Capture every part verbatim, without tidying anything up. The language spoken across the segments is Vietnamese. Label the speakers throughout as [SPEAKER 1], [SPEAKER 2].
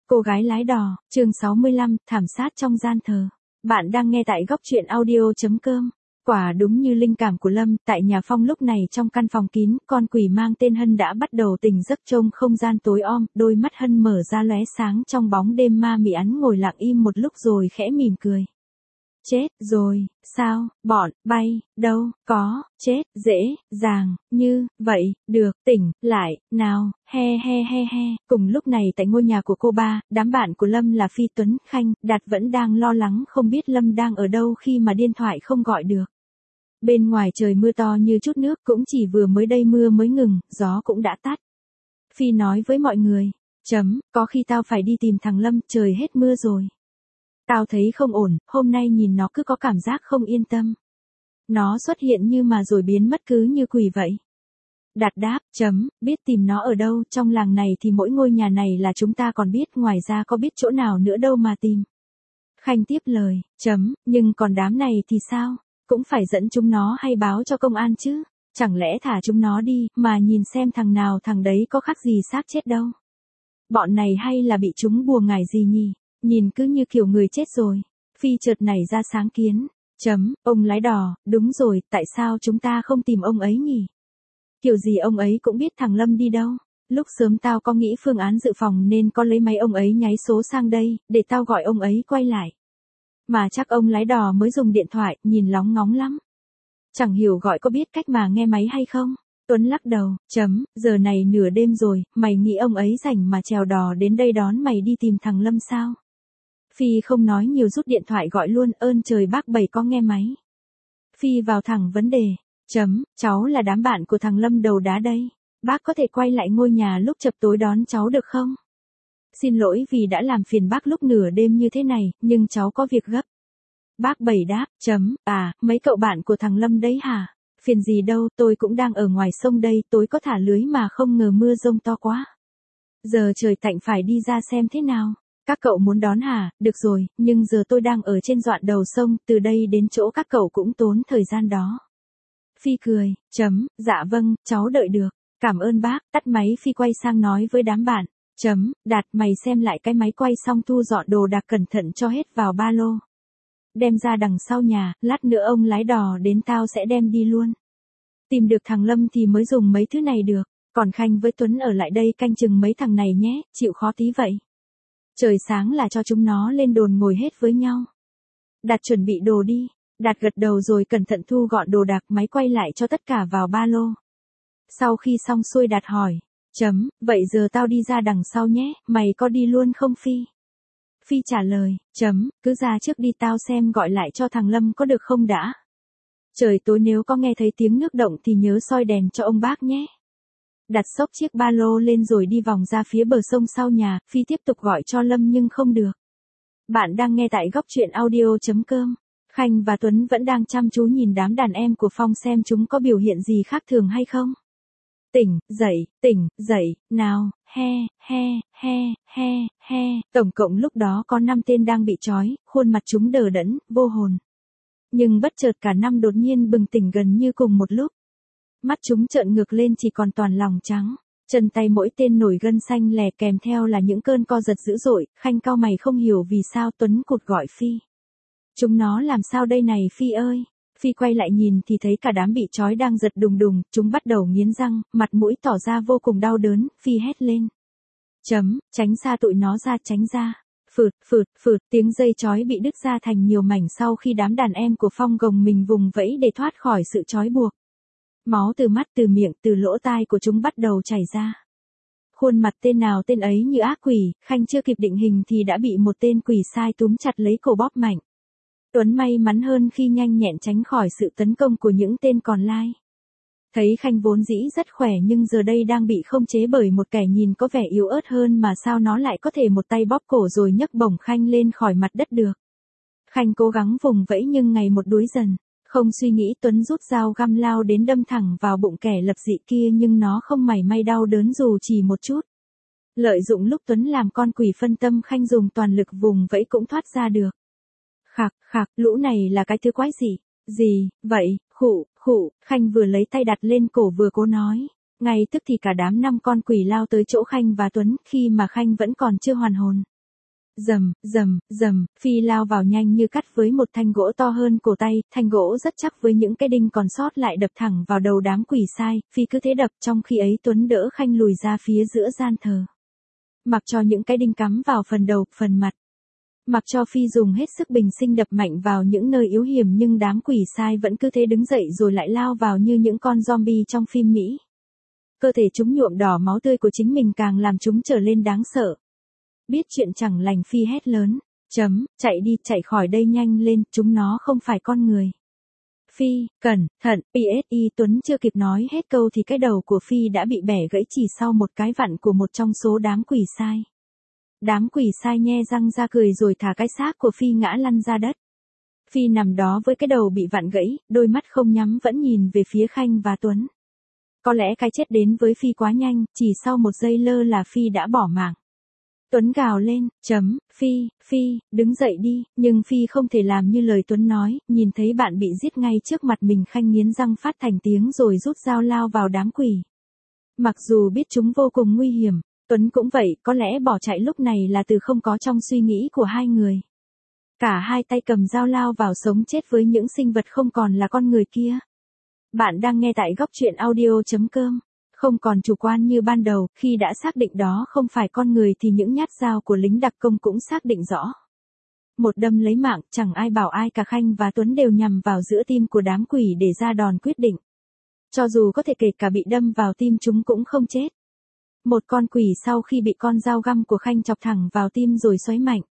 [SPEAKER 1] Cô gái lái đò, chương sáu mươi lăm, thảm sát trong gian thờ. Bạn đang nghe tại góc truyện audio.com. Quả đúng như linh cảm của Lâm, tại nhà Phong lúc này trong căn phòng kín, con quỷ mang tên Hân đã bắt đầu tỉnh giấc trông không gian tối om, đôi mắt Hân mở ra lóe sáng trong bóng đêm ma mị án ngồi lặng im một lúc rồi khẽ mỉm cười. Chết rồi, sao, bọn, bay, đâu, có, chết, dễ, dàng, như, vậy, được, tỉnh, lại, nào, he he he he. Cùng lúc này tại ngôi nhà của cô ba, đám bạn của Lâm là Phi, Tuấn, Khanh, Đạt vẫn đang lo lắng không biết Lâm đang ở đâu khi mà điện thoại không gọi được. Bên ngoài trời mưa to như chút nước, cũng chỉ vừa mới đây mưa mới ngừng, gió cũng đã tắt. Phi nói với mọi người, chấm, có khi tao phải đi tìm thằng Lâm, trời hết mưa rồi. Tao thấy không ổn, hôm nay nhìn nó cứ có cảm giác không yên tâm. Nó xuất hiện như mà rồi biến mất cứ như quỷ vậy. Đạt đáp, chấm, biết tìm nó ở đâu, trong làng này thì mỗi ngôi nhà này là chúng ta còn biết, ngoài ra có biết chỗ nào nữa đâu mà tìm. Khanh tiếp lời, chấm, nhưng còn đám này thì sao? Cũng phải dẫn chúng nó hay báo cho công an chứ, chẳng lẽ thả chúng nó đi, mà nhìn xem thằng nào thằng đấy có khác gì xác chết đâu. Bọn này hay là bị chúng bùa ngải gì nhỉ? Nhìn cứ như kiểu người chết rồi. Phi chợt nảy ra sáng kiến. Chấm, ông lái đò, đúng rồi, tại sao chúng ta không tìm ông ấy nhỉ? Kiểu gì ông ấy cũng biết thằng Lâm đi đâu. Lúc sớm tao có nghĩ phương án dự phòng nên có lấy máy ông ấy nháy số sang đây, để tao gọi ông ấy quay lại. Mà chắc ông lái đò mới dùng điện thoại, nhìn lóng ngóng lắm. Chẳng hiểu gọi có biết cách mà nghe máy hay không? Tuấn lắc đầu, chấm, giờ này nửa đêm rồi, mày nghĩ ông ấy rảnh mà chèo đò đến đây đón mày đi tìm thằng Lâm sao? Phi không nói nhiều rút điện thoại gọi luôn, ơn trời bác Bảy có nghe máy. Phi vào thẳng vấn đề, chấm, cháu là đám bạn của thằng Lâm đầu đá đây. Bác có thể quay lại ngôi nhà lúc chập tối đón cháu được không? Xin lỗi vì đã làm phiền bác lúc nửa đêm như thế này, nhưng cháu có việc gấp. Bác Bảy đáp, chấm, à, mấy cậu bạn của thằng Lâm đấy hả? Phiền gì đâu, tôi cũng đang ở ngoài sông đây, tối có thả lưới mà không ngờ mưa rông to quá. Giờ trời tạnh phải đi ra xem thế nào. Các cậu muốn đón hả? Được rồi, nhưng giờ tôi đang ở trên đoạn đầu sông, từ đây đến chỗ các cậu cũng tốn thời gian đó. Phi cười, chấm, dạ vâng, cháu đợi được. Cảm ơn bác, tắt máy Phi quay sang nói với đám bạn. Chấm, Đạt mày xem lại cái máy quay xong thu dọn đồ đạc cẩn thận cho hết vào ba lô. Đem ra đằng sau nhà, lát nữa ông lái đò đến tao sẽ đem đi luôn. Tìm được thằng Lâm thì mới dùng mấy thứ này được, còn Khanh với Tuấn ở lại đây canh chừng mấy thằng này nhé, chịu khó tí vậy. Trời sáng là cho chúng nó lên đồn ngồi hết với nhau. Đạt chuẩn bị đồ đi, Đạt gật đầu rồi cẩn thận thu gọn đồ đạc máy quay lại cho tất cả vào ba lô. Sau khi xong xuôi Đạt hỏi, chấm, vậy giờ tao đi ra đằng sau nhé, mày có đi luôn không Phi? Phi trả lời, chấm, cứ ra trước đi tao xem gọi lại cho thằng Lâm có được không đã. Trời tối nếu có nghe thấy tiếng nước động thì nhớ soi đèn cho ông bác nhé. Đặt xốc chiếc ba lô lên rồi đi vòng ra phía bờ sông sau nhà, Phi tiếp tục gọi cho Lâm nhưng không được. Bạn đang nghe tại góc truyện audio.com. Khanh và Tuấn vẫn đang chăm chú nhìn đám đàn em của Phong xem chúng có biểu hiện gì khác thường hay không. Tỉnh, dậy, tỉnh, dậy, nào, he, he, he, he, he. Tổng cộng lúc đó có năm tên đang bị trói, khuôn mặt chúng đờ đẫn, vô hồn. Nhưng bất chợt cả năm đột nhiên bừng tỉnh gần như cùng một lúc. Mắt chúng trợn ngược lên chỉ còn toàn lòng trắng, chân tay mỗi tên nổi gân xanh lè kèm theo là những cơn co giật dữ dội. Khanh cau mày không hiểu vì sao Tuấn cụt gọi Phi. Chúng nó làm sao đây này Phi ơi? Phi quay lại nhìn thì thấy cả đám bị trói đang giật đùng đùng, chúng bắt đầu nghiến răng, mặt mũi tỏ ra vô cùng đau đớn. Phi hét lên. Chấm, tránh xa tụi nó ra, tránh ra. Phượt, phượt, phượt, tiếng dây trói bị đứt ra thành nhiều mảnh sau khi đám đàn em của Phong gồng mình vùng vẫy để thoát khỏi sự trói buộc. Máu từ mắt, từ miệng, từ lỗ tai của chúng bắt đầu chảy ra. Khuôn mặt tên nào tên ấy như ác quỷ, Khanh chưa kịp định hình thì đã bị một tên quỷ sai túm chặt lấy cổ bóp mạnh. Tuấn may mắn hơn khi nhanh nhẹn tránh khỏi sự tấn công của những tên còn lai. Thấy Khanh vốn dĩ rất khỏe nhưng giờ đây đang bị khống chế bởi một kẻ nhìn có vẻ yếu ớt hơn mà sao nó lại có thể một tay bóp cổ rồi nhấc bổng Khanh lên khỏi mặt đất được. Khanh cố gắng vùng vẫy nhưng ngày một đuối dần. Không suy nghĩ Tuấn rút dao găm lao đến đâm thẳng vào bụng kẻ lập dị kia nhưng nó không mảy may đau đớn dù chỉ một chút. Lợi dụng lúc Tuấn làm con quỷ phân tâm Khanh dùng toàn lực vùng vẫy cũng thoát ra được. Khạc, khạc, lũ này là cái thứ quái gì? Gì, vậy, khụ, khụ, Khanh vừa lấy tay đặt lên cổ vừa cố nói. Ngay tức thì cả đám năm con quỷ lao tới chỗ Khanh và Tuấn khi mà Khanh vẫn còn chưa hoàn hồn. Rầm, rầm, rầm, Phi lao vào nhanh như cắt với một thanh gỗ to hơn cổ tay, thanh gỗ rất chắc với những cái đinh còn sót lại đập thẳng vào đầu đám quỷ sai, Phi cứ thế đập trong khi ấy Tuấn đỡ Khanh lùi ra phía giữa gian thờ. Mặc cho những cái đinh cắm vào phần đầu, phần mặt. Mặc cho Phi dùng hết sức bình sinh đập mạnh vào những nơi yếu hiểm nhưng đám quỷ sai vẫn cứ thế đứng dậy rồi lại lao vào như những con zombie trong phim Mỹ. Cơ thể chúng nhuộm đỏ máu tươi của chính mình càng làm chúng trở lên đáng sợ. Biết chuyện chẳng lành Phi hét lớn, chấm, chạy đi, chạy khỏi đây nhanh lên, chúng nó không phải con người. Phi, cẩn thận, pê ét i Tuấn chưa kịp nói hết câu thì cái đầu của Phi đã bị bẻ gãy chỉ sau một cái vặn của một trong số đám quỷ sai. Đám quỷ sai nhe răng ra cười rồi thả cái xác của Phi ngã lăn ra đất. Phi nằm đó với cái đầu bị vặn gãy, đôi mắt không nhắm vẫn nhìn về phía Khanh và Tuấn. Có lẽ cái chết đến với Phi quá nhanh, chỉ sau một giây lơ là Phi đã bỏ mạng. Tuấn gào lên, chấm, Phi, Phi, đứng dậy đi, nhưng Phi không thể làm như lời Tuấn nói, nhìn thấy bạn bị giết ngay trước mặt mình Khanh nghiến răng phát thành tiếng rồi rút dao lao vào đám quỷ. Mặc dù biết chúng vô cùng nguy hiểm, Tuấn cũng vậy, có lẽ bỏ chạy lúc này là từ không có trong suy nghĩ của hai người. Cả hai tay cầm dao lao vào sống chết với những sinh vật không còn là con người kia. Bạn đang nghe tại góc truyện audio chấm com. Không còn chủ quan như ban đầu, khi đã xác định đó không phải con người thì những nhát dao của lính đặc công cũng xác định rõ. Một đâm lấy mạng, chẳng ai bảo ai cả Khanh và Tuấn đều nhằm vào giữa tim của đám quỷ để ra đòn quyết định. Cho dù có thể kể cả bị đâm vào tim chúng cũng không chết. Một con quỷ sau khi bị con dao găm của Khanh chọc thẳng vào tim rồi xoáy mạnh.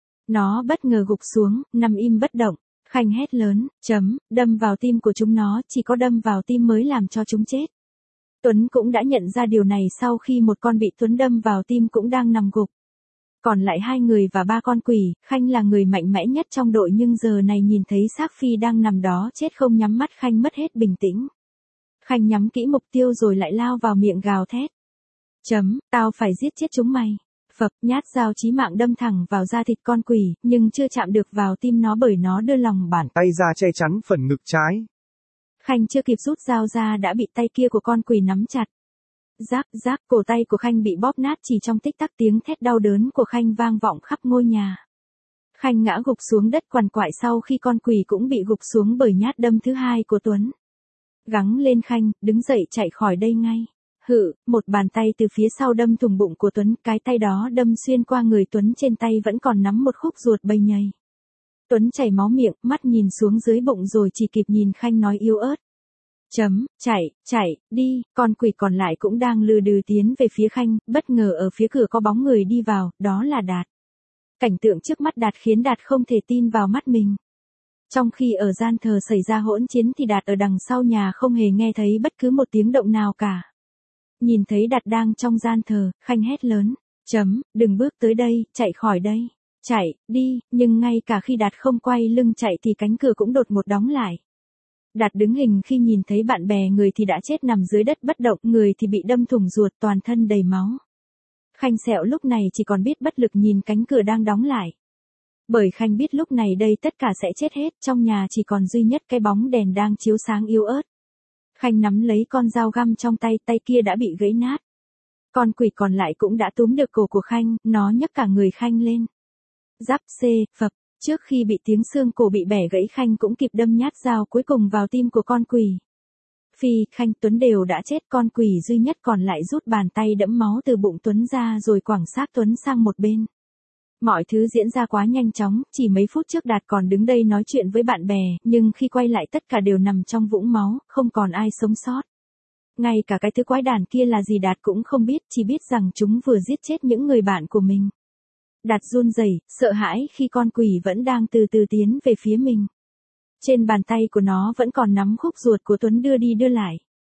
[SPEAKER 1] Nó bất ngờ gục xuống, nằm im bất động. Khanh hét lớn, chấm, đâm vào tim của chúng nó, chỉ có đâm vào tim mới làm cho chúng chết. Tuấn cũng đã nhận ra điều này sau khi một con bị Tuấn đâm vào tim cũng đang nằm gục. Còn lại hai người và ba con quỷ, Khanh là người mạnh mẽ nhất trong đội nhưng giờ này nhìn thấy xác Phi đang nằm đó chết không nhắm mắt Khanh mất hết bình tĩnh. Khanh nhắm kỹ mục tiêu rồi lại lao vào miệng gào thét. Chấm, tao phải giết chết chúng mày. Phập, nhát dao chí mạng đâm thẳng vào da thịt con quỷ, nhưng chưa chạm được vào tim nó bởi nó đưa lòng bàn
[SPEAKER 2] tay ra che chắn phần ngực trái.
[SPEAKER 1] Khanh chưa kịp rút dao ra đã bị tay kia của con quỷ nắm chặt. Rác, rác, cổ tay của Khanh bị bóp nát chỉ trong tích tắc tiếng thét đau đớn của Khanh vang vọng khắp ngôi nhà. Khanh ngã gục xuống đất quằn quại sau khi con quỷ cũng bị gục xuống bởi nhát đâm thứ hai của Tuấn. Gắng lên Khanh, đứng dậy chạy khỏi đây ngay. Hự, một bàn tay từ phía sau đâm thủng bụng của Tuấn, cái tay đó đâm xuyên qua người Tuấn trên tay vẫn còn nắm một khúc ruột bay nhầy. Tuấn chảy máu miệng, mắt nhìn xuống dưới bụng rồi chỉ kịp nhìn Khanh nói yếu ớt. Chấm, chạy, chạy, đi, con quỷ còn lại cũng đang lừ đừ tiến về phía Khanh, bất ngờ ở phía cửa có bóng người đi vào, đó là Đạt. Cảnh tượng trước mắt Đạt khiến Đạt không thể tin vào mắt mình. Trong khi ở gian thờ xảy ra hỗn chiến thì Đạt ở đằng sau nhà không hề nghe thấy bất cứ một tiếng động nào cả. Nhìn thấy Đạt đang trong gian thờ, Khanh hét lớn, chấm, đừng bước tới đây, chạy khỏi đây. Chạy, đi, nhưng ngay cả khi Đạt không quay lưng chạy thì cánh cửa cũng đột ngột đóng lại. Đạt đứng hình khi nhìn thấy bạn bè người thì đã chết nằm dưới đất bất động, người thì bị đâm thủng ruột toàn thân đầy máu. Khanh Sẹo lúc này chỉ còn biết bất lực nhìn cánh cửa đang đóng lại. Bởi Khanh biết lúc này đây tất cả sẽ chết hết, trong nhà chỉ còn duy nhất cái bóng đèn đang chiếu sáng yếu ớt. Khanh nắm lấy con dao găm trong tay, tay kia đã bị gãy nát. Con quỷ còn lại cũng đã túm được cổ của Khanh, nó nhấc cả người Khanh lên. Giáp xê, phập, trước khi bị tiếng xương cổ bị bẻ gãy Khanh cũng kịp đâm nhát dao cuối cùng vào tim của con quỷ. Phi, Khanh, Tuấn đều đã chết, con quỷ duy nhất còn lại rút bàn tay đẫm máu từ bụng Tuấn ra rồi quẳng xác Tuấn sang một bên. Mọi thứ diễn ra quá nhanh chóng, chỉ mấy phút trước Đạt còn đứng đây nói chuyện với bạn bè, nhưng khi quay lại tất cả đều nằm trong vũng máu, không còn ai sống sót. Ngay cả cái thứ quái đản kia là gì Đạt cũng không biết, chỉ biết rằng chúng vừa giết chết những người bạn của mình. Đạt run rẩy, sợ hãi khi con quỷ vẫn đang từ từ tiến về phía mình. Trên bàn tay của nó vẫn còn nắm khúc ruột của Tuấn đưa đi đưa lại.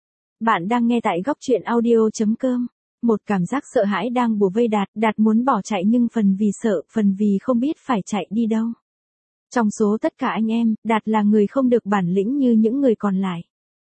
[SPEAKER 1] Bạn đang nghe tại góc truyện audio chấm com. Một cảm giác sợ hãi đang bủa vây Đạt, Đạt muốn bỏ chạy nhưng phần vì sợ, phần vì không biết phải chạy đi đâu. Trong số tất cả anh em, Đạt là người không được bản lĩnh như những người còn lại.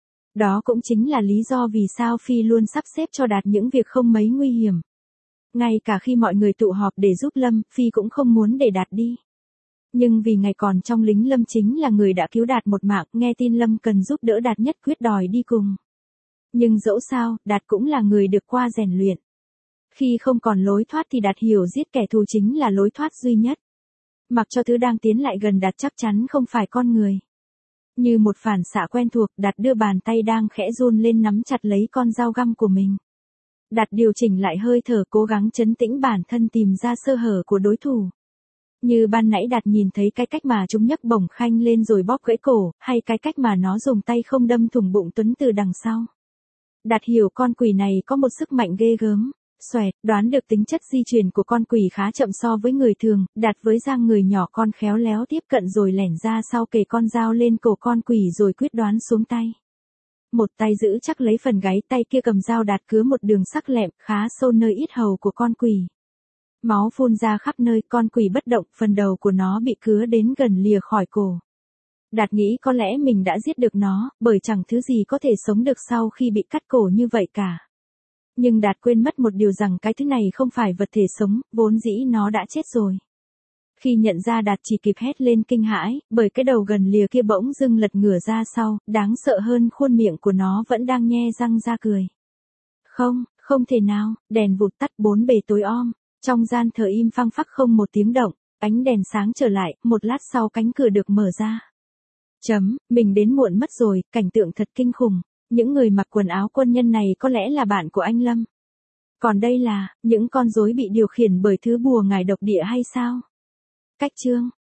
[SPEAKER 1] Đó cũng chính là lý do vì sao Phi luôn sắp xếp cho Đạt những việc không mấy nguy hiểm. Ngay cả khi mọi người tụ họp để giúp Lâm, Phi cũng không muốn để Đạt đi. Nhưng vì ngày còn trong lính Lâm chính là người đã cứu Đạt một mạng, nghe tin Lâm cần giúp đỡ Đạt nhất quyết đòi đi cùng. Nhưng dẫu sao, Đạt cũng là người được qua rèn luyện. Khi không còn lối thoát thì Đạt hiểu giết kẻ thù chính là lối thoát duy nhất. Mặc cho thứ đang tiến lại gần Đạt chắc chắn không phải con người. Như một phản xạ quen thuộc, Đạt đưa bàn tay đang khẽ run lên nắm chặt lấy con dao găm của mình. Đạt điều chỉnh lại hơi thở, cố gắng trấn tĩnh bản thân tìm ra sơ hở của đối thủ. Như ban nãy Đạt nhìn thấy cái cách mà chúng nhấc bổng khanh lên rồi bóp gãy cổ, hay cái cách mà nó dùng tay không đâm thủng bụng Tuấn từ đằng sau. Đạt hiểu con quỷ này có một sức mạnh ghê gớm. Xoẹt, đoán được tính chất di chuyển của con quỷ khá chậm so với người thường, Đạt với dáng người nhỏ con khéo léo tiếp cận rồi lẻn ra sau kề con dao lên cổ con quỷ rồi quyết đoán xuống tay. Một tay giữ chắc lấy phần gáy, tay kia cầm dao Đạt cứa một đường sắc lẹm khá sâu nơi yết hầu của con quỷ. Máu phun ra khắp nơi, con quỷ bất động, phần đầu của nó bị cứa đến gần lìa khỏi cổ. Đạt nghĩ có lẽ mình đã giết được nó, bởi chẳng thứ gì có thể sống được sau khi bị cắt cổ như vậy cả. Nhưng Đạt quên mất một điều rằng cái thứ này không phải vật thể sống, vốn dĩ nó đã chết rồi. Khi nhận ra Đạt chỉ kịp hét lên kinh hãi, bởi cái đầu gần lìa kia bỗng dưng lật ngửa ra sau, đáng sợ hơn khuôn miệng của nó vẫn đang nhe răng ra cười. Không, không thể nào, đèn vụt tắt, bốn bề tối om, trong gian thờ im phăng phắc không một tiếng động, ánh đèn sáng trở lại, một lát sau cánh cửa được mở ra. Chấm, mình đến muộn mất rồi, cảnh tượng thật kinh khủng. Những người mặc quần áo quân nhân này có lẽ là bạn của anh Lâm. Còn đây là, những con rối bị điều khiển bởi thứ bùa ngải độc địa hay sao? Cách chương